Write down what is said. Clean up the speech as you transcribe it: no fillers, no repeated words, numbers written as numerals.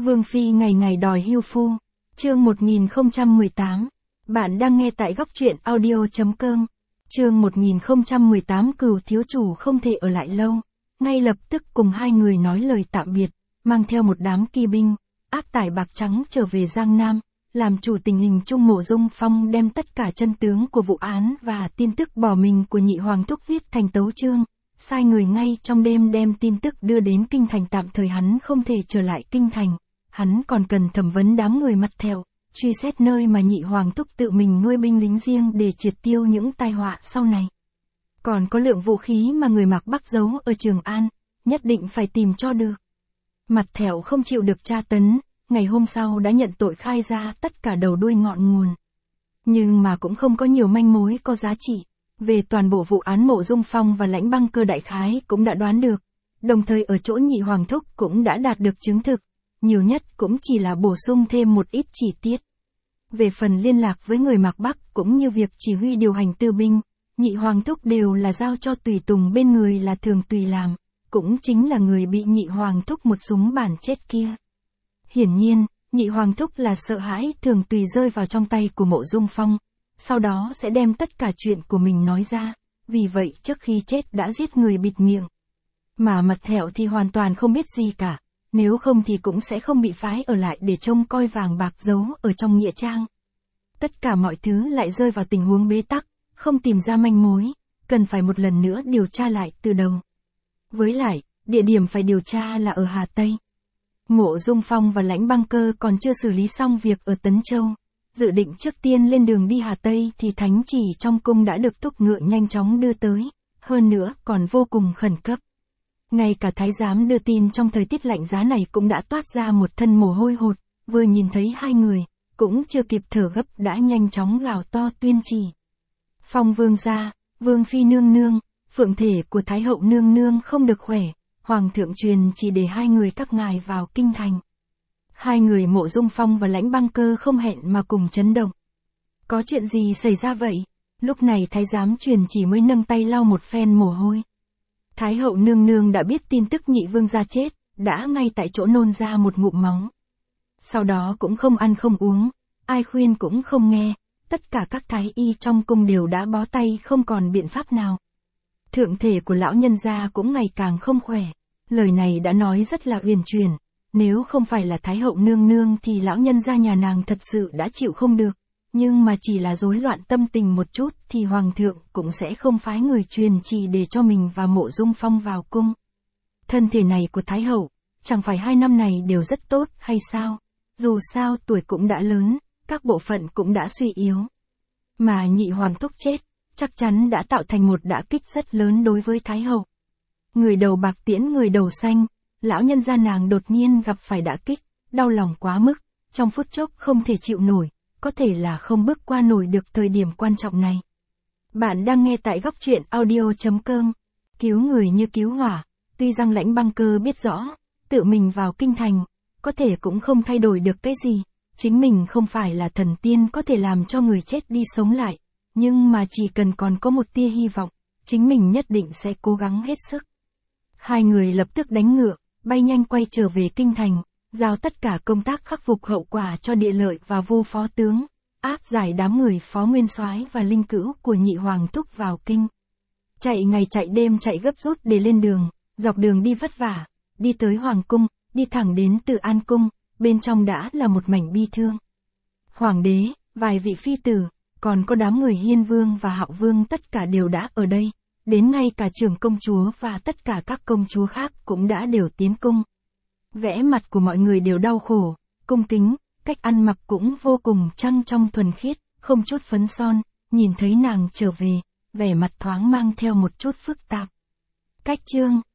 Vương Phi ngày ngày đòi hưu phu. Chương 1018. Bạn đang nghe tại góc truyện audio.com. Chương 1018 Cửu thiếu chủ không thể ở lại lâu. Ngay lập tức cùng hai người nói lời tạm biệt, mang theo một đám kỳ binh, áp tải bạc trắng trở về Giang Nam, làm chủ tình hình chung. Mộ Dung Phong đem tất cả chân tướng của vụ án và tin tức bỏ mình của nhị hoàng thúc viết thành tấu chương, sai người ngay trong đêm đem tin tức đưa đến kinh thành. Tạm thời hắn không thể trở lại kinh thành, hắn còn cần thẩm vấn đám người mặt thẹo, truy xét nơi mà nhị hoàng thúc tự mình nuôi binh lính riêng để triệt tiêu những tai họa sau này. Còn có lượng vũ khí mà người Mạc Bắc giấu ở Trường An, nhất định phải tìm cho được. Mặt thẹo không chịu được tra tấn, ngày hôm sau đã nhận tội khai ra tất cả đầu đuôi ngọn nguồn. Nhưng mà cũng không có nhiều manh mối có giá trị. Về toàn bộ vụ án Mộ Dung Phong và Lãnh Băng Cơ đại khái cũng đã đoán được, đồng thời ở chỗ nhị hoàng thúc cũng đã đạt được chứng thực, nhiều nhất cũng chỉ là bổ sung thêm một ít chi tiết. Về phần liên lạc với người Mạc Bắc cũng như việc chỉ huy điều hành tư binh, nhị hoàng thúc đều là giao cho tùy tùng bên người là Thường Tùy làm, cũng chính là người bị nhị hoàng thúc một súng bản chết kia. Hiển nhiên, nhị hoàng thúc là sợ hãi Thường Tùy rơi vào trong tay của Mộ Dung Phong, sau đó sẽ đem tất cả chuyện của mình nói ra, vì vậy trước khi chết đã giết người bịt miệng. Mà Mặt thẹo thì hoàn toàn không biết gì cả, nếu không thì cũng sẽ không bị phái ở lại để trông coi vàng bạc giấu ở trong nghĩa trang. Tất cả mọi thứ lại rơi vào tình huống bế tắc, không tìm ra manh mối, cần phải một lần nữa điều tra lại từ đầu. Với lại, địa điểm phải điều tra là ở Hà Tây. Mộ Dung Phong và Lãnh Băng Cơ còn chưa xử lý xong việc ở Tấn Châu, dự định trước tiên lên đường đi Hà Tây thì thánh chỉ trong cung đã được thúc ngựa nhanh chóng đưa tới, hơn nữa còn vô cùng khẩn cấp. Ngay cả thái giám đưa tin trong thời tiết lạnh giá này cũng đã toát ra một thân mồ hôi hột, vừa nhìn thấy hai người, cũng chưa kịp thở gấp đã nhanh chóng gào to tuyên chỉ. Phong vương gia, Vương Phi nương nương, phượng thể của Thái hậu nương nương không được khỏe, Hoàng thượng truyền chỉ để hai người các ngài vào kinh thành. Hai người Mộ Dung Phong và Lãnh Băng Cơ không hẹn mà cùng chấn động. Có chuyện gì xảy ra vậy? Lúc này thái giám truyền chỉ mới nâng tay lau một phen mồ hôi. Thái hậu nương nương đã biết tin tức nhị vương gia chết, đã ngay tại chỗ nôn ra một ngụm máu. Sau đó cũng không ăn không uống, ai khuyên cũng không nghe, tất cả các thái y trong cung đều đã bó tay không còn biện pháp nào. Thượng thể của lão nhân gia cũng ngày càng không khỏe, lời này đã nói rất là uyển chuyển, nếu không phải là Thái hậu nương nương thì lão nhân gia nhà nàng thật sự đã chịu không được, nhưng mà chỉ là rối loạn tâm tình một chút thì hoàng thượng cũng sẽ không phái người truyền chỉ để cho mình và Mộ Dung Phong vào cung. Thân thể này của Thái hậu, chẳng phải 2 năm này đều rất tốt hay sao? Dù sao tuổi cũng đã lớn, các bộ phận cũng đã suy yếu. Mà nhị hoàng thúc chết, chắc chắn đã tạo thành một đả kích rất lớn đối với Thái hậu. Người đầu bạc tiễn người đầu xanh, lão nhân gia nàng đột nhiên gặp phải đả kích, đau lòng quá mức, trong phút chốc không thể chịu nổi, có thể là không bước qua nổi được thời điểm quan trọng này. Bạn đang nghe tại góc truyện audio.com. Cứu người như cứu hỏa, tuy rằng Lãnh Băng Cơ biết rõ, tự mình vào kinh thành, có thể cũng không thay đổi được cái gì, chính mình không phải là thần tiên có thể làm cho người chết đi sống lại, nhưng mà chỉ cần còn có một tia hy vọng, chính mình nhất định sẽ cố gắng hết sức. Hai người lập tức đánh ngựa, bay nhanh quay trở về kinh thành, giao tất cả công tác khắc phục hậu quả cho Địa Lợi và Vô phó tướng, áp giải đám người Phó Nguyên Soái và linh cữu của nhị hoàng thúc vào kinh. Chạy ngày chạy đêm chạy gấp rút để lên đường, dọc đường đi vất vả, đi tới hoàng cung, đi thẳng đến Từ An cung, bên trong đã là một mảnh bi thương. Hoàng đế, vài vị phi tử, còn có đám người Hiên vương và Hạo vương tất cả đều đã ở đây, đến ngay cả trưởng công chúa và tất cả các công chúa khác cũng đã đều tiến cung. Vẻ mặt của mọi người đều đau khổ, cung kính, cách ăn mặc cũng vô cùng trăng trong thuần khiết, không chút phấn son, nhìn thấy nàng trở về, vẻ mặt thoáng mang theo một chút phức tạp. Cách chương